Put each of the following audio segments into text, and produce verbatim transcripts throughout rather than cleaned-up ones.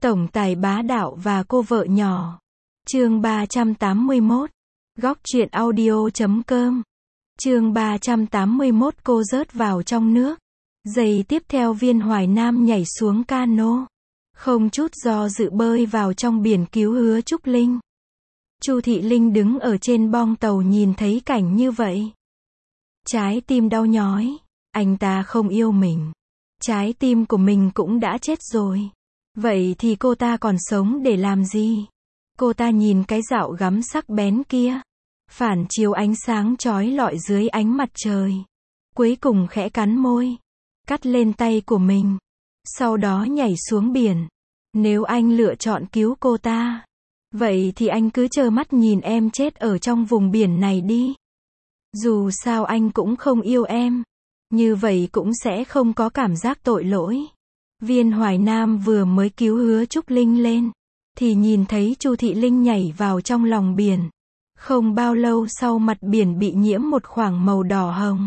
Tổng tài bá đạo và cô vợ nhỏ. Chương ba trăm tám mươi mốt. Góc truyện audio chấm com. Chương ba trăm tám mươi mốt. Cô rớt vào trong nước. Giây tiếp theo Viên Hoài Nam nhảy xuống cano, không chút do dự bơi vào trong biển cứu Hứa Trúc Linh. Chu Thị Linh đứng ở trên bong tàu nhìn thấy cảnh như vậy, trái tim đau nhói. Anh ta không yêu mình, trái tim của mình cũng đã chết rồi. Vậy thì cô ta còn sống để làm gì? Cô ta nhìn cái dạo gắm sắc bén kia, phản chiếu ánh sáng chói lọi dưới ánh mặt trời. Cuối cùng khẽ cắn môi, cắt lên tay của mình, sau đó nhảy xuống biển. Nếu anh lựa chọn cứu cô ta, vậy thì anh cứ trơ mắt nhìn em chết ở trong vùng biển này đi. Dù sao anh cũng không yêu em, như vậy cũng sẽ không có cảm giác tội lỗi. Viên Hoài Nam vừa mới cứu Hứa Trúc Linh lên, thì nhìn thấy Chu Thị Linh nhảy vào trong lòng biển. Không bao lâu sau mặt biển bị nhiễm một khoảng màu đỏ hồng.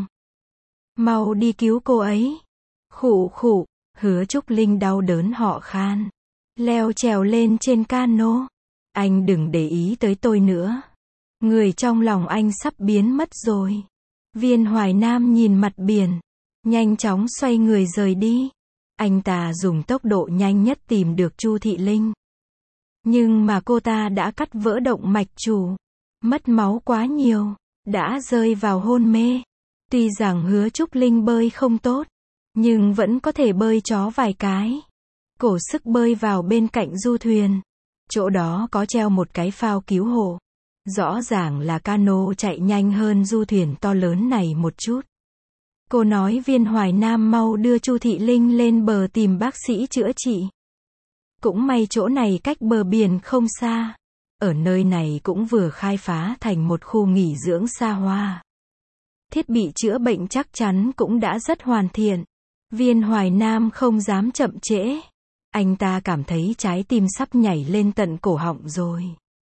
Mau đi cứu cô ấy. Khụ khụ, Hứa Trúc Linh đau đớn họ khan, leo trèo lên trên cano. Anh đừng để ý tới tôi nữa. Người trong lòng anh sắp biến mất rồi. Viên Hoài Nam nhìn mặt biển, nhanh chóng xoay người rời đi. Anh ta dùng tốc độ nhanh nhất tìm được Chu Thị Linh. Nhưng mà cô ta đã cắt vỡ động mạch chủ, mất máu quá nhiều, đã rơi vào hôn mê. Tuy rằng Hứa Trúc Linh bơi không tốt, nhưng vẫn có thể bơi chó vài cái. Cổ sức bơi vào bên cạnh du thuyền. Chỗ đó có treo một cái phao cứu hộ. Rõ ràng là cano chạy nhanh hơn du thuyền to lớn này một chút. Cô nói Viên Hoài Nam mau đưa Chu Thị Linh lên bờ tìm bác sĩ chữa trị. Cũng may chỗ này cách bờ biển không xa. Ở nơi này cũng vừa khai phá thành một khu nghỉ dưỡng xa hoa. Thiết bị chữa bệnh chắc chắn cũng đã rất hoàn thiện. Viên Hoài Nam không dám chậm trễ. Anh ta cảm thấy trái tim sắp nhảy lên tận cổ họng rồi.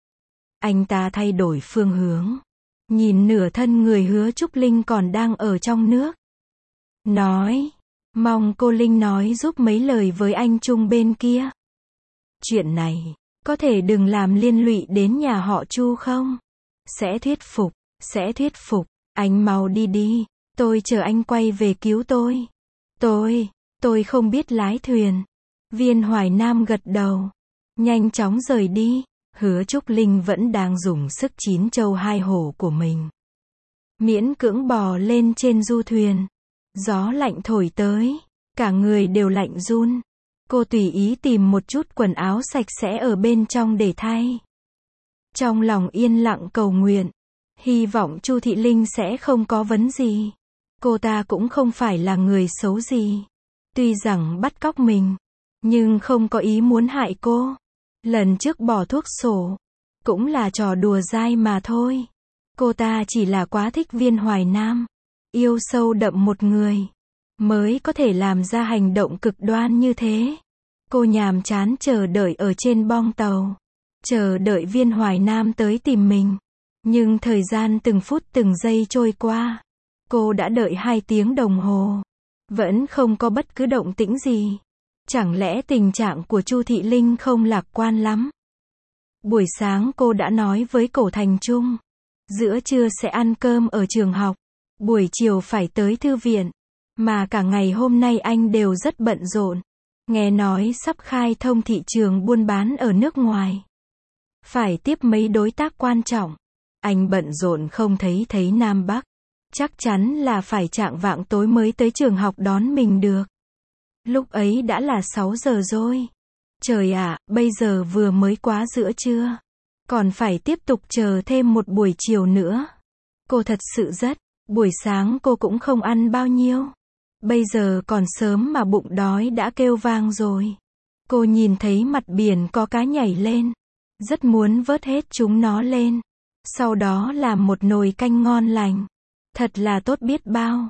Anh ta thay đổi phương hướng, nhìn nửa thân người Hứa Trúc Linh còn đang ở trong nước. Nói, mong cô Linh nói giúp mấy lời với anh Trung bên kia. Chuyện này, có thể đừng làm liên lụy đến nhà họ Chu không? Sẽ thuyết phục, sẽ thuyết phục. Anh mau đi đi, tôi chờ anh quay về cứu tôi. Tôi, tôi không biết lái thuyền. Viên Hoài Nam gật đầu, nhanh chóng rời đi. Hứa Trúc Linh vẫn đang dùng sức chín châu hai hổ của mình, miễn cưỡng bò lên trên du thuyền. Gió lạnh thổi tới, cả người đều lạnh run. Cô tùy ý tìm một chút quần áo sạch sẽ ở bên trong để thay. Trong lòng yên lặng cầu nguyện, hy vọng Chu Thị Linh sẽ không có vấn gì. Cô ta cũng không phải là người xấu gì. Tuy rằng bắt cóc mình, nhưng không có ý muốn hại cô. Lần trước bỏ thuốc sổ, cũng là trò đùa dai mà thôi. Cô ta chỉ là quá thích Viên Hoài Nam, yêu sâu đậm một người, mới có thể làm ra hành động cực đoan như thế. Cô nhàm chán chờ đợi ở trên bong tàu, chờ đợi Viên Hoài Nam tới tìm mình. Nhưng thời gian từng phút từng giây trôi qua, cô đã đợi hai tiếng đồng hồ, vẫn không có bất cứ động tĩnh gì. Chẳng lẽ tình trạng của Chu Thị Linh không lạc quan lắm? Buổi sáng cô đã nói với Cổ Thành Trung, giữa trưa sẽ ăn cơm ở trường học, buổi chiều phải tới thư viện, mà cả ngày hôm nay anh đều rất bận rộn. Nghe nói sắp khai thông thị trường buôn bán ở nước ngoài, phải tiếp mấy đối tác quan trọng. Anh bận rộn không thấy thấy Nam Bắc, chắc chắn là phải chạng vạng tối mới tới trường học đón mình được. Lúc ấy đã là sáu giờ rồi. Trời ạ, bây giờ vừa mới quá giữa trưa, còn phải tiếp tục chờ thêm một buổi chiều nữa. Cô thật sự rất, buổi sáng cô cũng không ăn bao nhiêu. Bây giờ còn sớm mà bụng đói đã kêu vang rồi. Cô nhìn thấy mặt biển có cá nhảy lên, rất muốn vớt hết chúng nó lên, sau đó làm một nồi canh ngon lành. Thật là tốt biết bao.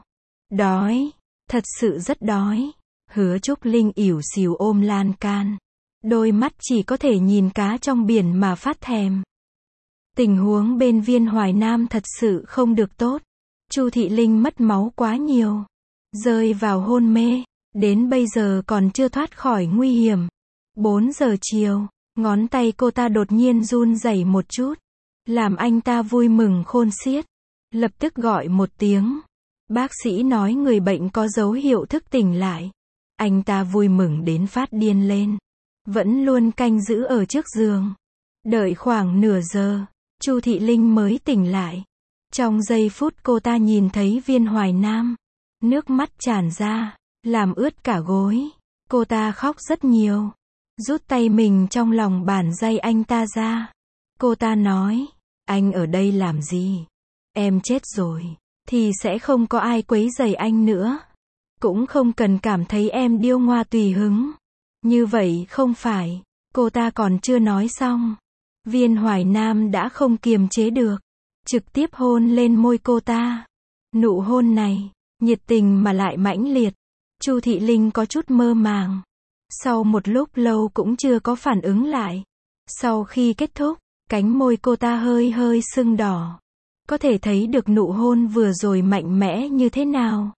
Đói, thật sự rất đói. Hứa Trúc Linh ỉu xìu ôm lan can, đôi mắt chỉ có thể nhìn cá trong biển mà phát thèm. Tình huống bên Viên Hoài Nam thật sự không được tốt. Chu Thị Linh mất máu quá nhiều, rơi vào hôn mê, đến bây giờ còn chưa thoát khỏi nguy hiểm. bốn giờ chiều, ngón tay cô ta đột nhiên run rẩy một chút, làm anh ta vui mừng khôn xiết. Lập tức gọi một tiếng. Bác sĩ nói người bệnh có dấu hiệu thức tỉnh lại. Anh ta vui mừng đến phát điên lên. Vẫn luôn canh giữ ở trước giường. Đợi khoảng nửa giờ, Chu Thị Linh mới tỉnh lại. Trong giây phút cô ta nhìn thấy Viên Hoài Nam, nước mắt tràn ra, làm ướt cả gối. Cô ta khóc rất nhiều, rút tay mình trong lòng bàn tay anh ta ra. Cô ta nói, anh ở đây làm gì? Em chết rồi, thì sẽ không có ai quấy rầy anh nữa. Cũng không cần cảm thấy em điêu ngoa tùy hứng. Như vậy không phải. Cô ta còn chưa nói xong. Viên Hoài Nam đã không kiềm chế được, trực tiếp hôn lên môi cô ta. Nụ hôn này, nhiệt tình mà lại mãnh liệt. Chu Thị Linh có chút mơ màng. Sau một lúc lâu cũng chưa có phản ứng lại. Sau khi kết thúc, cánh môi cô ta hơi hơi sưng đỏ. Có thể thấy được nụ hôn vừa rồi mạnh mẽ như thế nào.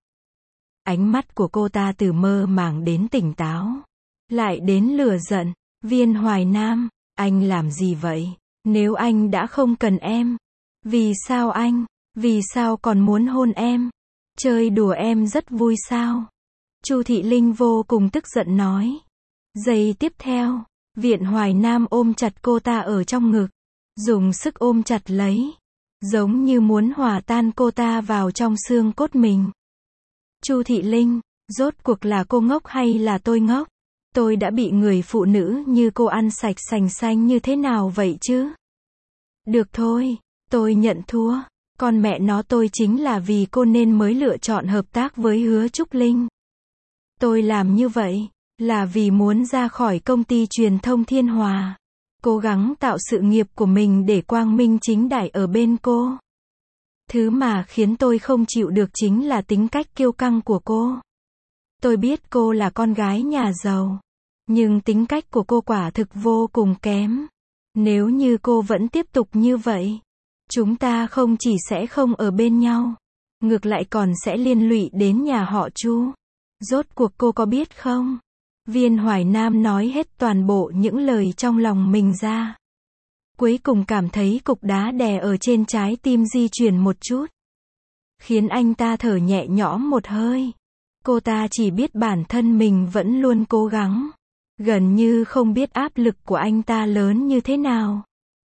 Ánh mắt của cô ta từ mơ màng đến tỉnh táo, lại đến lửa giận. Viên Hoài Nam, anh làm gì vậy? Nếu anh đã không cần em, vì sao anh, vì sao còn muốn hôn em? Chơi đùa em rất vui sao? Chu Thị Linh vô cùng tức giận nói. Giây tiếp theo, Viên Hoài Nam ôm chặt cô ta ở trong ngực, dùng sức ôm chặt lấy, giống như muốn hòa tan cô ta vào trong xương cốt mình. Chu Thị Linh, rốt cuộc là cô ngốc hay là tôi ngốc? Tôi đã bị người phụ nữ như cô ăn sạch sành xanh như thế nào vậy chứ? Được thôi, tôi nhận thua. Con mẹ nó, tôi chính là vì cô nên mới lựa chọn hợp tác với Hứa Trúc Linh. Tôi làm như vậy, là vì muốn ra khỏi công ty truyền thông Thiên Hòa. Cố gắng tạo sự nghiệp của mình để quang minh chính đại ở bên cô. Thứ mà khiến tôi không chịu được chính là tính cách kiêu căng của cô. Tôi biết cô là con gái nhà giàu, nhưng tính cách của cô quả thực vô cùng kém. Nếu như cô vẫn tiếp tục như vậy, chúng ta không chỉ sẽ không ở bên nhau, ngược lại còn sẽ liên lụy đến nhà họ Chu. Rốt cuộc cô có biết không? Viên Hoài Nam nói hết toàn bộ những lời trong lòng mình ra. Cuối cùng cảm thấy cục đá đè ở trên trái tim di chuyển một chút, khiến anh ta thở nhẹ nhõm một hơi. Cô ta chỉ biết bản thân mình vẫn luôn cố gắng, gần như không biết áp lực của anh ta lớn như thế nào.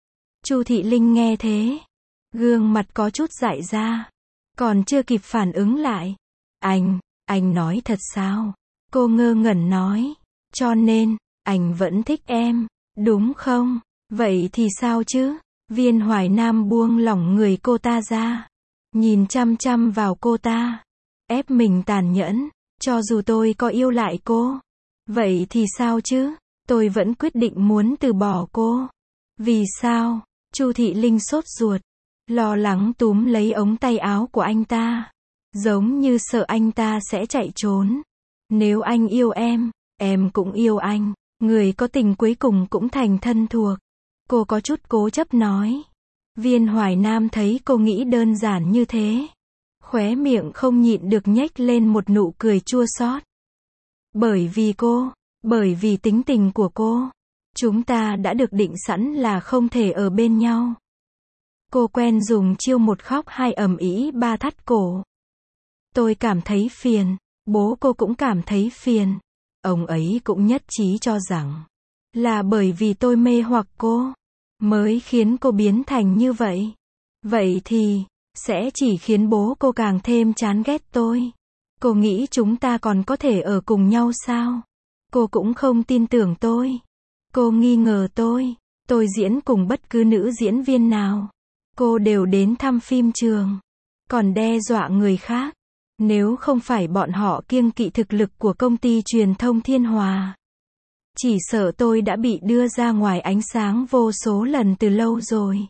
Chu Thị Linh nghe thế, gương mặt có chút dại ra, còn chưa kịp phản ứng lại. Anh, anh nói thật sao? Cô ngơ ngẩn nói, cho nên, anh vẫn thích em, đúng không? Vậy thì sao chứ? Viên Hoài Nam buông lỏng người cô ta ra, nhìn chăm chăm vào cô ta, ép mình tàn nhẫn. Cho dù tôi có yêu lại cô, vậy thì sao chứ? Tôi vẫn quyết định muốn từ bỏ cô. Vì sao? Chu Thị Linh sốt ruột, lo lắng túm lấy ống tay áo của anh ta, giống như sợ anh ta sẽ chạy trốn. Nếu anh yêu em, em cũng yêu anh. Người có tình cuối cùng cũng thành thân thuộc. Cô có chút cố chấp nói. Viên Hoài Nam thấy cô nghĩ đơn giản như thế, khóe miệng không nhịn được nhếch lên một nụ cười chua xót. Bởi vì cô, bởi vì tính tình của cô, chúng ta đã được định sẵn là không thể ở bên nhau. Cô quen dùng chiêu một khóc hai ầm ĩ ba thắt cổ. Tôi cảm thấy phiền, bố cô cũng cảm thấy phiền. Ông ấy cũng nhất trí cho rằng, là bởi vì tôi mê hoặc cô, mới khiến cô biến thành như vậy. Vậy thì, sẽ chỉ khiến bố cô càng thêm chán ghét tôi. Cô nghĩ chúng ta còn có thể ở cùng nhau sao? Cô cũng không tin tưởng tôi. Cô nghi ngờ tôi. Tôi diễn cùng bất cứ nữ diễn viên nào. Cô đều đến thăm phim trường, còn đe dọa người khác. Nếu không phải bọn họ kiêng kỵ thực lực của công ty truyền thông Thiên Hòa, chỉ sợ tôi đã bị đưa ra ngoài ánh sáng vô số lần từ lâu rồi.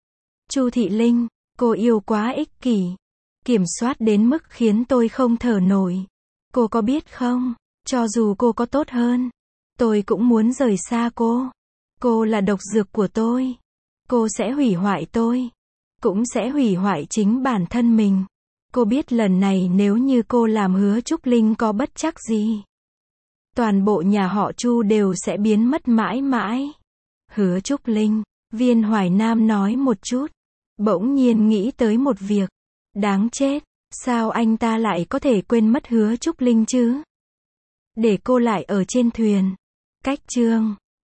Chu Thị Linh, cô yêu quá ích kỷ, kiểm soát đến mức khiến tôi không thở nổi. Cô có biết không, cho dù cô có tốt hơn, tôi cũng muốn rời xa cô. Cô là độc dược của tôi. Cô sẽ hủy hoại tôi, cũng sẽ hủy hoại chính bản thân mình. Cô biết lần này nếu như cô làm Hứa Trúc Linh có bất trắc gì, toàn bộ nhà họ Chu đều sẽ biến mất mãi mãi. Hứa Trúc Linh, Viên Hoài Nam nói một chút. Bỗng nhiên nghĩ tới một việc. Đáng chết, sao anh ta lại có thể quên mất Hứa Trúc Linh chứ? Để cô lại ở trên thuyền. Cách chương